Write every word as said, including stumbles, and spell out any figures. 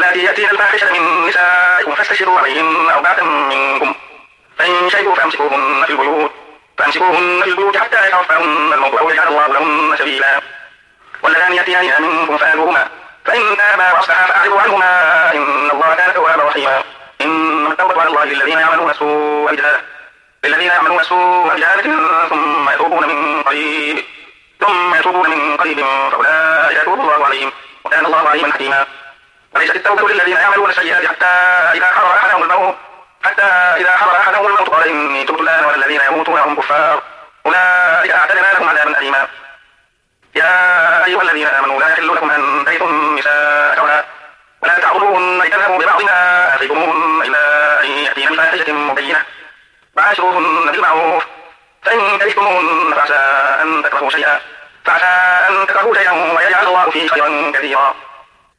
واللاتي يأتين الفاحشة من نسائكم فاستشهدوا عليهن أربعة منكم فإن شهدوا فأمسكوهن في البيوت فأمسكوهن في البيوت حتى يتوفاهن الموت أو يجعل الله لهن سبيلا واللذان يأتيانها منكم فآذوهما فإن تابا وأصلحا فأعرضوا عنهما إن الله كان توابا رحيما إنما التوبة على الله للذين يعملون السوء بجهالة للذين يعملون السوء بجهالة ثم يتوبون من قريب ثم يتوبون من قريب فأولئك يتوب الله عليهم وكان الله عليما حكيما وليست التوبة للذين يعملون السيئات حتى إذا حضر أحدهم الموت حتى إذا حضر أحدهم الموت قال إني تبت الآن ولا الذين يموتون وهم كفار أولئك أعتدنا لهم عذابا أليما يا أيها الذين آمنوا لا يحل لكم أن ترثوا النساء كرها ولا تعضلوهن لتذهبوا ببعض ما آتيتموهن إلا أن يأتين بفاحشة مبينة وعاشروهن بالمعروف فإن كرهتموهن فعسى أن تكرهوا شيئا فعسى أن تكرهوا شيئا ويجعل الله فيه خيرا كثيرا